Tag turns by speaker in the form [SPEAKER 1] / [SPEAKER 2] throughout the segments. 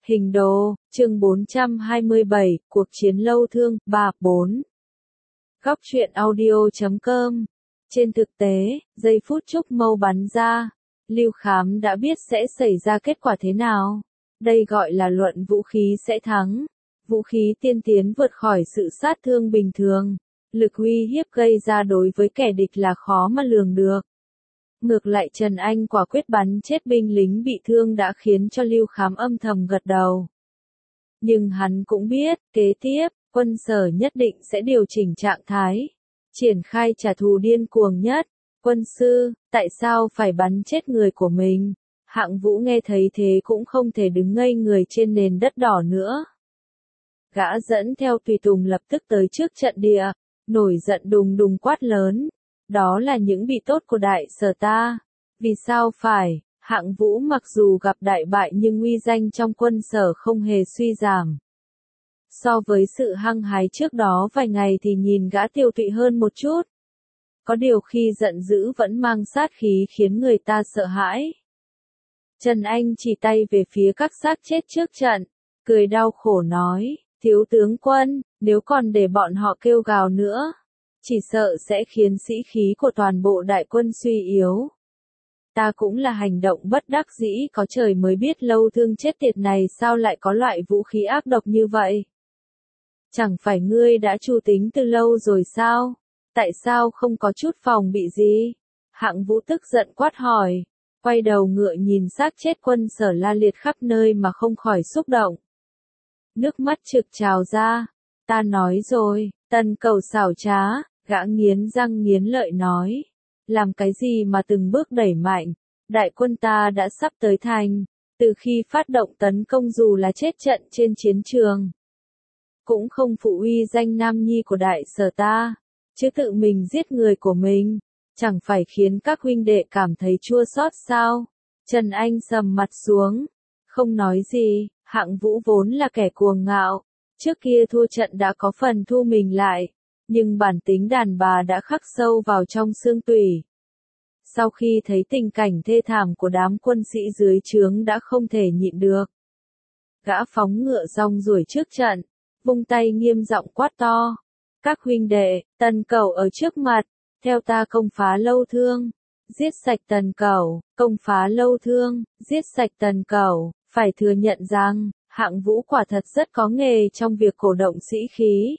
[SPEAKER 1] Hình đồ, chương 427, cuộc chiến lâu thương, 3-4. Góc truyện audio.com. Trên thực tế, giây phút Trúc Mâu bắn ra, Lưu Khám đã biết sẽ xảy ra kết quả thế nào. Đây gọi là luận vũ khí sẽ thắng. Vũ khí tiên tiến vượt khỏi sự sát thương bình thường. Lực uy hiếp gây ra đối với kẻ địch là khó mà lường được. Ngược lại Trần Anh quả quyết bắn chết binh lính bị thương đã khiến cho Lưu Khám âm thầm gật đầu. Nhưng hắn cũng biết, kế tiếp, quân Sở nhất định sẽ điều chỉnh trạng thái, triển khai trả thù điên cuồng nhất. Quân sư, tại sao phải bắn chết người của mình? Hạng Vũ nghe thấy thế cũng không thể đứng ngây người trên nền đất đỏ nữa. Gã dẫn theo tùy tùng lập tức tới trước trận địa, nổi giận đùng đùng quát lớn. Đó là những bị tốt của Đại Sở ta. Vì sao phải? Hạng Vũ mặc dù gặp đại bại nhưng uy danh trong quân Sở không hề suy giảm. So với sự hăng hái trước đó vài ngày thì nhìn gã tiêu tụy hơn một chút. Có điều khi giận dữ vẫn mang sát khí khiến người ta sợ hãi. Trần Anh chỉ tay về phía các xác chết trước trận, cười đau khổ nói, thiếu tướng quân, nếu còn để bọn họ kêu gào nữa, chỉ sợ sẽ khiến sĩ khí của toàn bộ đại quân suy yếu. Ta cũng là hành động bất đắc dĩ, có trời mới biết lâu thương chết tiệt này sao lại có loại vũ khí ác độc như vậy. Chẳng phải ngươi đã chu tính từ lâu rồi sao? Tại sao không có chút phòng bị gì? Hạng Vũ tức giận quát hỏi, quay đầu ngựa nhìn xác chết quân Sở la liệt khắp nơi mà không khỏi xúc động. Nước mắt trực trào ra, ta nói rồi, Tần Cầu xảo trá, gã nghiến răng nghiến lợi nói. Làm cái gì mà từng bước đẩy mạnh, đại quân ta đã sắp tới thành, từ khi phát động tấn công dù là chết trận trên chiến trường. Cũng không phụ uy danh nam nhi của Đại Sở ta, chứ tự mình giết người của mình, chẳng phải khiến các huynh đệ cảm thấy chua xót sao? Trần Anh sầm mặt xuống, không nói gì. Hạng Vũ vốn là kẻ cuồng ngạo, trước kia thua trận đã có phần thu mình lại, nhưng bản tính đàn bà đã khắc sâu vào trong xương tủy. Sau khi thấy tình cảnh thê thảm của đám quân sĩ dưới trướng đã không thể nhịn được. Gã phóng ngựa rong ruổi trước trận, vung tay nghiêm giọng quát to. Các huynh đệ, Tần Cẩu ở trước mặt, theo ta công phá lâu thương, giết sạch Tần Cẩu, công phá lâu thương, giết sạch Tần Cẩu. Phải thừa nhận rằng, Hạng Vũ quả thật rất có nghề trong việc cổ động sĩ khí.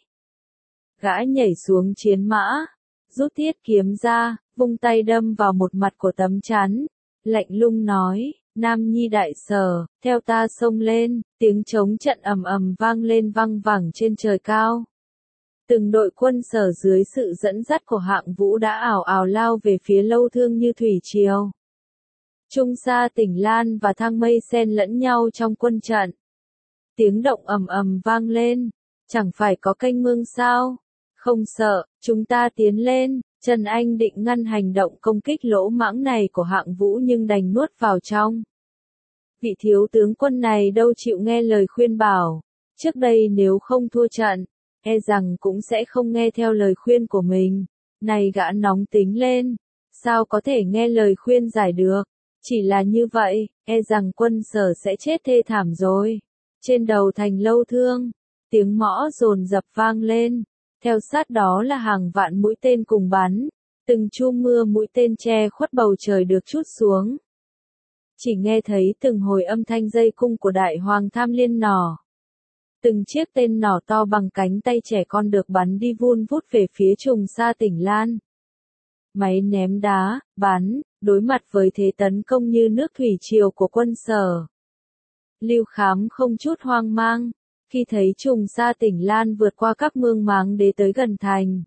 [SPEAKER 1] Gã nhảy xuống chiến mã, rút thiết kiếm ra, vung tay đâm vào một mặt của tấm chắn, lạnh lùng nói, Nam Nhi Đại Sở, theo ta xông lên, tiếng trống trận ầm ầm vang lên vang vẳng trên trời cao. Từng đội quân Sở dưới sự dẫn dắt của Hạng Vũ đã ào ào lao về phía lâu thương như thủy triều. Trung Sa Tỉnh Lan và Thang Mây xen lẫn nhau trong quân trận. Tiếng động ầm ầm vang lên, chẳng phải có kênh mương sao? Không sợ, chúng ta tiến lên. Trần Anh định ngăn hành động công kích lỗ mãng này của Hạng Vũ nhưng đành nuốt vào trong. Vị thiếu tướng quân này đâu chịu nghe lời khuyên bảo, trước đây nếu không thua trận, e rằng cũng sẽ không nghe theo lời khuyên của mình. Này gã nóng tính lên, sao có thể nghe lời khuyên giải được? Chỉ là như vậy, e rằng quân Sở sẽ chết thê thảm rồi. Trên đầu thành lâu thương, tiếng mõ dồn dập vang lên, theo sát đó là hàng vạn mũi tên cùng bắn, từng chu mưa mũi tên che khuất bầu trời được trút xuống. Chỉ nghe thấy từng hồi âm thanh dây cung của Đại Hoàng Tham Liên nỏ. Từng chiếc tên nỏ to bằng cánh tay trẻ con được bắn đi vun vút về phía Trùng Sa Tỉnh Lan. Máy ném đá, bắn, đối mặt với thế tấn công như nước thủy triều của quân Sở. Lưu Khám không chút hoang mang, khi thấy Trùng Sa Tỉnh Lan vượt qua các mương máng để tới gần thành.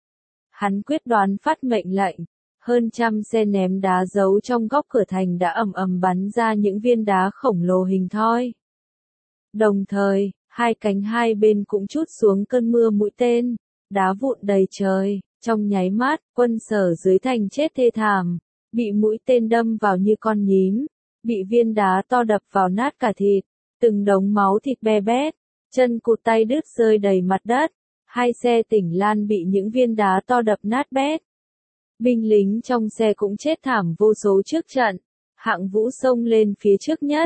[SPEAKER 1] Hắn quyết đoán phát mệnh lệnh, hơn trăm xe ném đá giấu trong góc cửa thành đã ầm ầm bắn ra những viên đá khổng lồ hình thoi. Đồng thời, hai cánh hai bên cũng trút xuống cơn mưa mũi tên, đá vụn đầy trời. Trong nháy mắt, quân Sở dưới thành chết thê thảm, bị mũi tên đâm vào như con nhím, bị viên đá to đập vào nát cả thịt, từng đống máu thịt be bét, chân cụt tay đứt rơi đầy mặt đất, hai xe Tỉnh Lan bị những viên đá to đập nát bét. Binh lính trong xe cũng chết thảm vô số trước trận, Hạng Vũ xông lên phía trước nhất,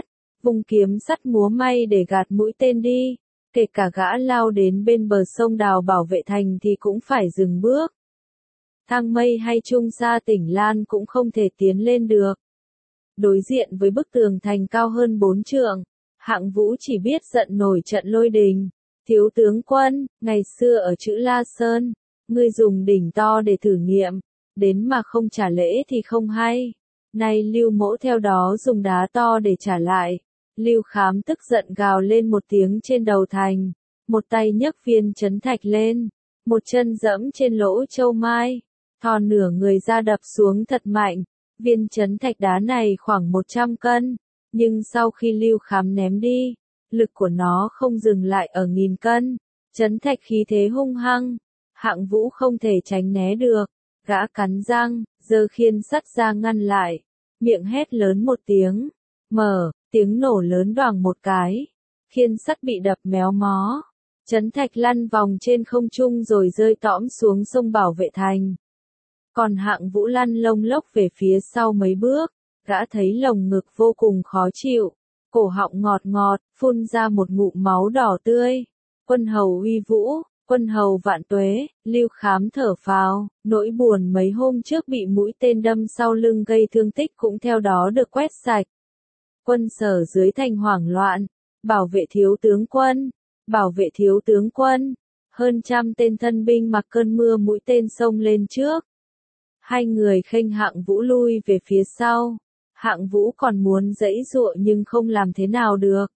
[SPEAKER 1] vung kiếm sắt múa may để gạt mũi tên đi, kể cả gã lao đến bên bờ sông đào bảo vệ thành thì cũng phải dừng bước. Thang Mây hay Trung Sa Tỉnh Lan cũng không thể tiến lên được. Đối diện với bức tường thành cao hơn 4 trượng, Hạng Vũ chỉ biết giận nổi trận lôi đình. Thiếu tướng quân, ngày xưa ở Chữ La Sơn, ngươi dùng đỉnh to để thử nghiệm, đến mà không trả lễ thì không hay. Nay Lưu Mỗ theo đó dùng đá to để trả lại. Lưu Khám tức giận gào lên một tiếng trên đầu thành, một tay nhấc viên trấn thạch lên, một chân dẫm trên lỗ châu mai, thò nửa người ra đập xuống thật mạnh. Viên trấn thạch đá này khoảng 100 cân, nhưng sau khi Lưu Khám ném đi, lực của nó không dừng lại ở 1000 cân. Trấn thạch khí thế hung hăng, Hạng Vũ không thể tránh né được, gã cắn răng, giơ khiên sắt ra ngăn lại, miệng hét lớn một tiếng, mở, tiếng nổ lớn đoàng một cái, khiên sắt bị đập méo mó, trấn thạch lăn vòng trên không trung rồi rơi tõm xuống sông bảo vệ thành. Còn Hạng Vũ lăn lông lốc về phía sau mấy bước, gã thấy lồng ngực vô cùng khó chịu, cổ họng ngọt ngọt, phun ra một ngụm máu đỏ tươi. Quân hầu uy vũ, quân hầu vạn tuế, Lưu Khám thở phào, nỗi buồn mấy hôm trước bị mũi tên đâm sau lưng gây thương tích cũng theo đó được quét sạch. Quân Sở dưới thành hoảng loạn, bảo vệ thiếu tướng quân, bảo vệ thiếu tướng quân. Hơn trăm tên thân binh mặc cơn mưa mũi tên xông lên trước. Hai người khênh Hạng Vũ lui về phía sau. Hạng Vũ còn muốn giãy giụa nhưng không làm thế nào được.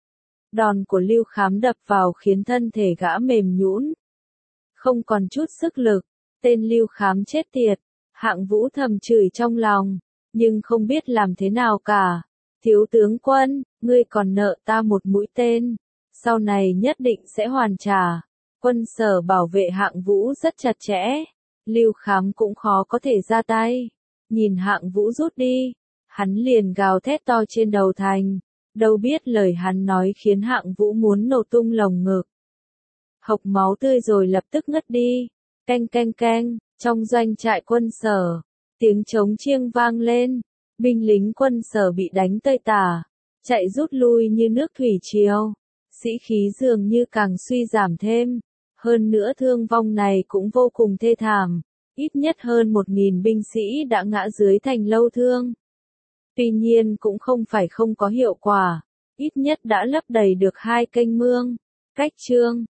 [SPEAKER 1] Đòn của Lưu Khám đập vào khiến thân thể gã mềm nhũn, không còn chút sức lực. Tên Lưu Khám chết tiệt. Hạng Vũ thầm chửi trong lòng, nhưng không biết làm thế nào cả. Thiếu tướng quân, ngươi còn nợ ta một mũi tên, sau này nhất định sẽ hoàn trả. Quân Sở bảo vệ Hạng Vũ rất chặt chẽ, Lưu Khám cũng khó có thể ra tay. Nhìn Hạng Vũ rút đi, hắn liền gào thét to trên đầu thành, đâu biết lời hắn nói khiến Hạng Vũ muốn nổ tung lồng ngực. Hộc máu tươi rồi lập tức ngất đi. Canh canh canh, trong doanh trại quân Sở, tiếng trống chiêng vang lên, binh lính quân Sở bị đánh tơi tả, chạy rút lui như nước thủy triều, sĩ khí dường như càng suy giảm thêm. Hơn nữa thương vong này cũng vô cùng thê thảm, ít nhất hơn 1000 binh sĩ đã ngã dưới thành Lâu Thương. Tuy nhiên cũng không phải không có hiệu quả, ít nhất đã lấp đầy được 2 kênh mương. Cách chương